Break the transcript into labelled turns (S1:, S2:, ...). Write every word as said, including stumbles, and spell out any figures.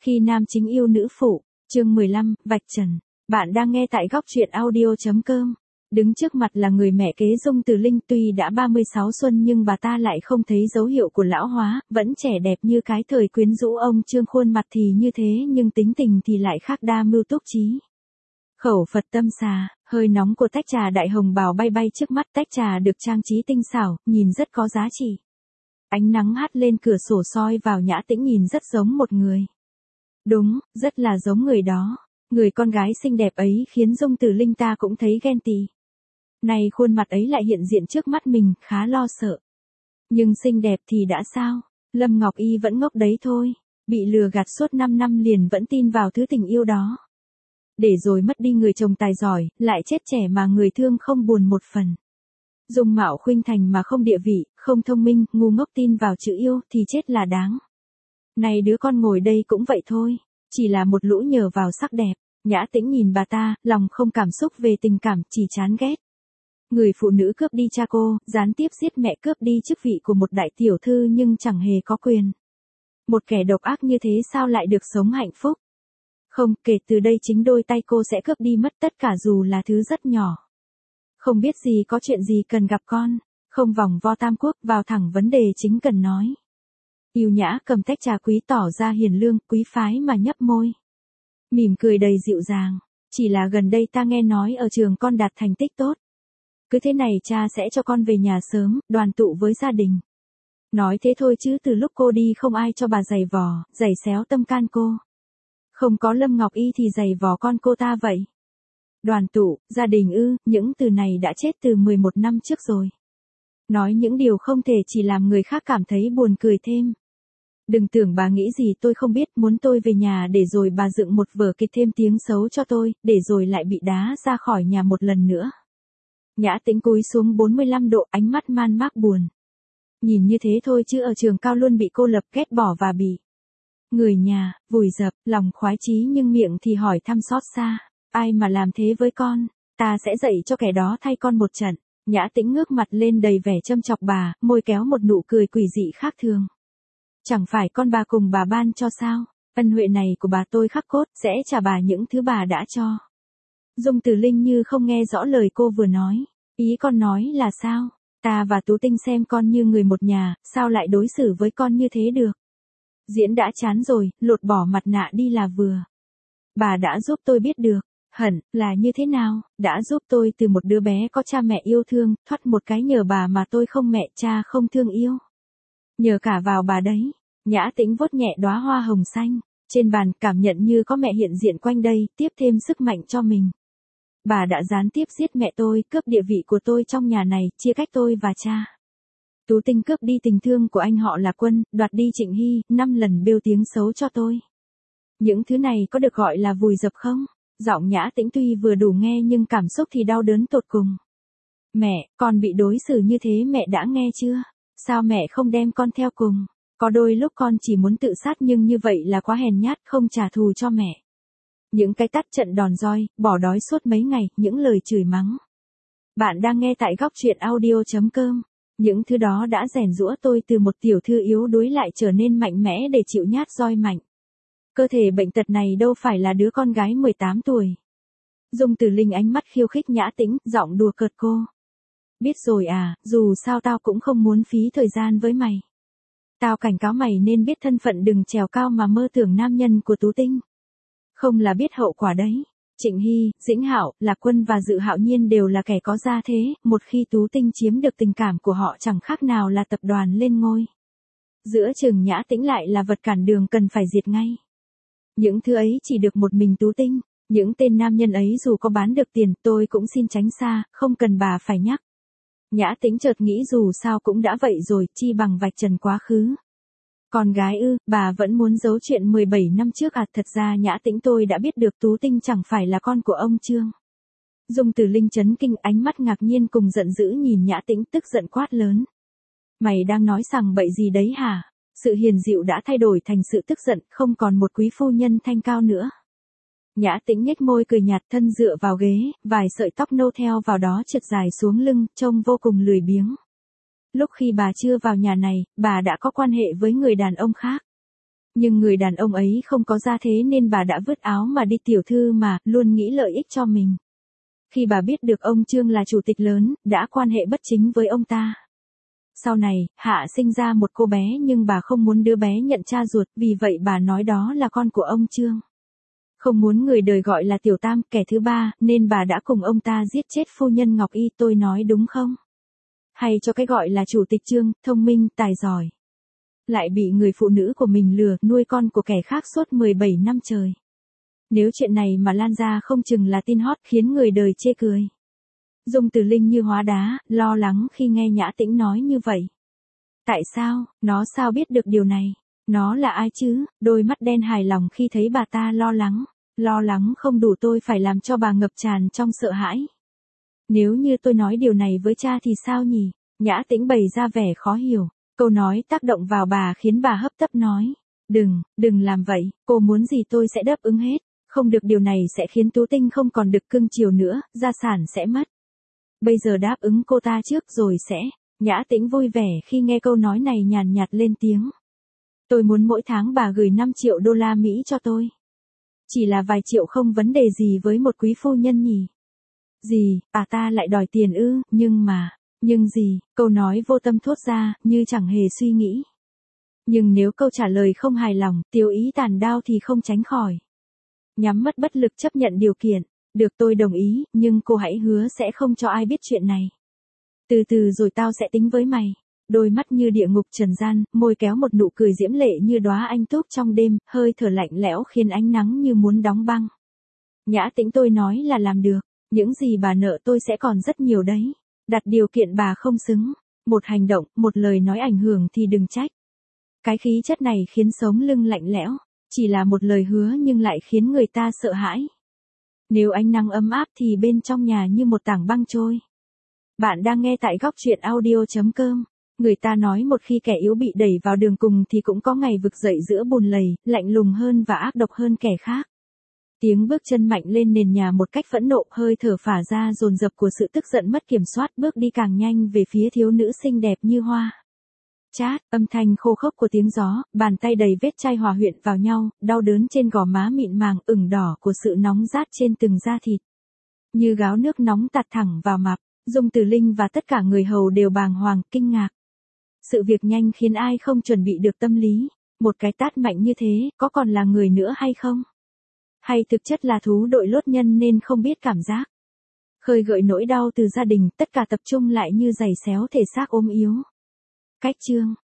S1: Khi nam chính yêu nữ phụ, chương mười lăm, vạch trần. Bạn đang nghe tại góc truyện audio.com. Đứng trước mặt là người mẹ kế Dung Từ Linh, tuy đã ba mươi sáu xuân nhưng bà ta lại không thấy dấu hiệu của lão hóa, vẫn trẻ đẹp như cái thời quyến rũ ông Trương, khuôn mặt thì như thế nhưng tính tình thì lại khác, đa mưu túc trí. Khẩu Phật tâm xà, hơi nóng của tách trà đại hồng bào bay bay trước mắt, tách trà được trang trí tinh xảo, nhìn rất có giá trị. Ánh nắng hắt lên cửa sổ soi vào Nhã Tĩnh, nhìn rất giống một người. Đúng, rất là giống người đó. Người con gái xinh đẹp ấy khiến Dung Từ Linh ta cũng thấy ghen tị. Này khuôn mặt ấy lại hiện diện trước mắt mình, khá lo sợ. Nhưng xinh đẹp thì đã sao? Lâm Ngọc Y vẫn ngốc đấy thôi. Bị lừa gạt suốt năm năm liền vẫn tin vào thứ tình yêu đó. Để rồi mất đi người chồng tài giỏi, lại chết trẻ mà người thương không buồn một phần. Dung mạo khuynh thành mà không địa vị, không thông minh, ngu ngốc tin vào chữ yêu thì chết là đáng. Này đứa con ngồi đây cũng vậy thôi, chỉ là một lũ nhờ vào sắc đẹp. Nhã Tĩnh nhìn bà ta, lòng không cảm xúc về tình cảm, chỉ chán ghét. Người phụ nữ cướp đi cha cô, gián tiếp giết mẹ, cướp đi chức vị của một đại tiểu thư nhưng chẳng hề có quyền. Một kẻ độc ác như thế sao lại được sống hạnh phúc? Không, kể từ đây chính đôi tay cô sẽ cướp đi mất tất cả dù là thứ rất nhỏ. Không biết gì có chuyện gì cần gặp con, không vòng vo tam quốc, vào thẳng vấn đề chính cần nói. Yêu Nhã cầm tách trà quý tỏ ra hiền lương, quý phái mà nhấp môi. Mỉm cười đầy dịu dàng, chỉ là gần đây ta nghe nói ở trường con đạt thành tích tốt. Cứ thế này cha sẽ cho con về nhà sớm, đoàn tụ với gia đình. Nói thế thôi chứ từ lúc cô đi không ai cho bà giày vò, giày xéo tâm can cô. Không có Lâm Ngọc Y thì giày vò con cô ta vậy. Đoàn tụ, gia đình ư, những từ này đã chết từ mười một năm trước rồi. Nói những điều không thể chỉ làm người khác cảm thấy buồn cười thêm. Đừng tưởng bà nghĩ gì tôi không biết, muốn tôi về nhà để rồi bà dựng một vở kịch thêm tiếng xấu cho tôi, để rồi lại bị đá ra khỏi nhà một lần nữa. Nhã Tĩnh cúi xuống bốn mươi lăm độ, ánh mắt man mác buồn. Nhìn như thế thôi chứ ở trường cao luôn bị cô lập, ghét bỏ và bị người nhà vùi dập, lòng khoái chí nhưng miệng thì hỏi thăm xót xa. Ai mà làm thế với con, ta sẽ dạy cho kẻ đó thay con một trận. Nhã Tĩnh ngước mặt lên đầy vẻ châm chọc bà, môi kéo một nụ cười quỷ dị khác thường. Chẳng phải con bà cùng bà ban cho sao? Ân huệ này của bà tôi khắc cốt, sẽ trả bà những thứ bà đã cho. Dung Từ Linh như không nghe rõ lời cô vừa nói. Ý con nói là sao? Ta và Tú Tinh xem con như người một nhà, sao lại đối xử với con như thế được? Diễn đã chán rồi, lột bỏ mặt nạ đi là vừa. Bà đã giúp tôi biết được. Hận, là như thế nào, đã giúp tôi từ một đứa bé có cha mẹ yêu thương, thoát một cái nhờ bà mà tôi không mẹ cha không thương yêu. Nhờ cả vào bà đấy. Nhã Tĩnh vuốt nhẹ đóa hoa hồng xanh, trên bàn, cảm nhận như có mẹ hiện diện quanh đây, tiếp thêm sức mạnh cho mình. Bà đã gián tiếp giết mẹ tôi, cướp địa vị của tôi trong nhà này, chia cách tôi và cha. Tú Tinh cướp đi tình thương của anh họ là Quân, đoạt đi Trịnh Hy, năm lần bêu tiếng xấu cho tôi. Những thứ này có được gọi là vùi dập không? Giọng Nhã Tĩnh tuy vừa đủ nghe nhưng cảm xúc thì đau đớn tột cùng. Mẹ, con bị đối xử như thế mẹ đã nghe chưa? Sao mẹ không đem con theo cùng? Có đôi lúc con chỉ muốn tự sát nhưng như vậy là quá hèn nhát, không trả thù cho mẹ. Những cái tát trận đòn roi, bỏ đói suốt mấy ngày, những lời chửi mắng. Bạn đang nghe tại góc truyện audio.com. Những thứ đó đã rèn giũa tôi từ một tiểu thư yếu đuối lại trở nên mạnh mẽ để chịu nhát roi mạnh. Cơ thể bệnh tật này đâu phải là đứa con gái mười tám tuổi. Dung Từ Linh ánh mắt khiêu khích Nhã Tĩnh, giọng đùa cợt cô. Biết rồi à, dù sao tao cũng không muốn phí thời gian với mày. Tao cảnh cáo mày nên biết thân phận, đừng trèo cao mà mơ tưởng nam nhân của Tú Tinh. Không là biết hậu quả đấy. Trịnh Hy, Dĩnh Hạo, Lạc Quân và Dự Hạo Nhiên đều là kẻ có gia thế, một khi Tú Tinh chiếm được tình cảm của họ chẳng khác nào là tập đoàn lên ngôi. Giữa chừng Nhã Tĩnh lại là vật cản đường cần phải diệt ngay. Những thứ ấy chỉ được một mình Tú Tinh, những tên nam nhân ấy dù có bán được tiền tôi cũng xin tránh xa, không cần bà phải nhắc. Nhã Tĩnh chợt nghĩ dù sao cũng đã vậy rồi, chi bằng vạch trần quá khứ. Con gái ư, bà vẫn muốn giấu chuyện mười bảy năm trước à? Thật ra Nhã Tĩnh tôi đã biết được Tú Tinh chẳng phải là con của ông Trương. Dung Từ Linh chấn kinh, ánh mắt ngạc nhiên cùng giận dữ nhìn Nhã Tĩnh, tức giận quát lớn. Mày đang nói sằng bậy gì đấy hả? Sự hiền dịu đã thay đổi thành sự tức giận, không còn một quý phu nhân thanh cao nữa. Nhã Tĩnh nhếch môi cười nhạt, thân dựa vào ghế, vài sợi tóc nâu theo vào đó trượt dài xuống lưng, trông vô cùng lười biếng. Lúc khi bà chưa vào nhà này, bà đã có quan hệ với người đàn ông khác. Nhưng người đàn ông ấy không có gia thế nên bà đã vứt áo mà đi tiểu thư mà, luôn nghĩ lợi ích cho mình. Khi bà biết được ông Trương là chủ tịch lớn, đã quan hệ bất chính với ông ta. Sau này, Hạ sinh ra một cô bé nhưng bà không muốn đứa bé nhận cha ruột, vì vậy bà nói đó là con của ông Trương. Không muốn người đời gọi là tiểu tam, kẻ thứ ba, nên bà đã cùng ông ta giết chết phu nhân Ngọc Y, tôi nói đúng không? Hay cho cái gọi là chủ tịch Trương, thông minh, tài giỏi. Lại bị người phụ nữ của mình lừa, nuôi con của kẻ khác suốt mười bảy năm trời. Nếu chuyện này mà lan ra không chừng là tin hot khiến người đời chê cười. Dung Tử Linh như hóa đá, lo lắng khi nghe Nhã Tĩnh nói như vậy. Tại sao, nó sao biết được điều này? Nó là ai chứ? Đôi mắt đen hài lòng khi thấy bà ta lo lắng. Lo lắng không đủ, tôi phải làm cho bà ngập tràn trong sợ hãi. Nếu như tôi nói điều này với cha thì sao nhỉ? Nhã Tĩnh bày ra vẻ khó hiểu. Câu nói tác động vào bà khiến bà hấp tấp nói. Đừng, đừng làm vậy, cô muốn gì tôi sẽ đáp ứng hết. Không được, điều này sẽ khiến Tú Tinh không còn được cưng chiều nữa, gia sản sẽ mất. Bây giờ đáp ứng cô ta trước rồi sẽ. Nhã Tĩnh vui vẻ khi nghe câu nói này, nhàn nhạt lên tiếng. Tôi muốn mỗi tháng bà gửi năm triệu đô la Mỹ cho tôi. Chỉ là vài triệu không vấn đề gì với một quý phu nhân nhỉ? Gì, bà ta lại đòi tiền ư? Nhưng mà, nhưng gì? Câu nói vô tâm thốt ra, như chẳng hề suy nghĩ. Nhưng nếu câu trả lời không hài lòng, Tiêu Ý tàn đao thì không tránh khỏi. Nhắm mắt bất lực chấp nhận điều kiện. Được, tôi đồng ý, nhưng cô hãy hứa sẽ không cho ai biết chuyện này. Từ từ rồi tao sẽ tính với mày. Đôi mắt như địa ngục trần gian, môi kéo một nụ cười diễm lệ như đóa anh túc trong đêm, hơi thở lạnh lẽo khiến ánh nắng như muốn đóng băng. Nhã Tĩnh, tôi nói là làm được. Những gì bà nợ tôi sẽ còn rất nhiều đấy. Đặt điều kiện bà không xứng. Một hành động, một lời nói ảnh hưởng thì đừng trách. Cái khí chất này khiến sống lưng lạnh lẽo. Chỉ là một lời hứa nhưng lại khiến người ta sợ hãi. Nếu ánh nắng ấm áp thì bên trong nhà như một tảng băng trôi. Bạn đang nghe tại góc truyện audio chấm com. Người ta nói một khi kẻ yếu bị đẩy vào đường cùng thì cũng có ngày vực dậy giữa bùn lầy, lạnh lùng hơn và ác độc hơn kẻ khác. Tiếng bước chân mạnh lên nền nhà một cách phẫn nộ, hơi thở phả ra dồn dập của sự tức giận mất kiểm soát, bước đi càng nhanh về phía thiếu nữ xinh đẹp như hoa. Chát, âm thanh khô khốc của tiếng gió, bàn tay đầy vết chai hòa quyện vào nhau, đau đớn trên gò má mịn màng ửng đỏ của sự nóng rát trên từng da thịt. Như gáo nước nóng tạt thẳng vào mặt, Dung Tử Linh và tất cả người hầu đều bàng hoàng, kinh ngạc. Sự việc nhanh khiến ai không chuẩn bị được tâm lý. Một cái tát mạnh như thế, có còn là người nữa hay không? Hay thực chất là thú đội lốt nhân nên không biết cảm giác? Khơi gợi nỗi đau từ gia đình, tất cả tập trung lại như giày xéo thể xác ốm yếu. Cách chương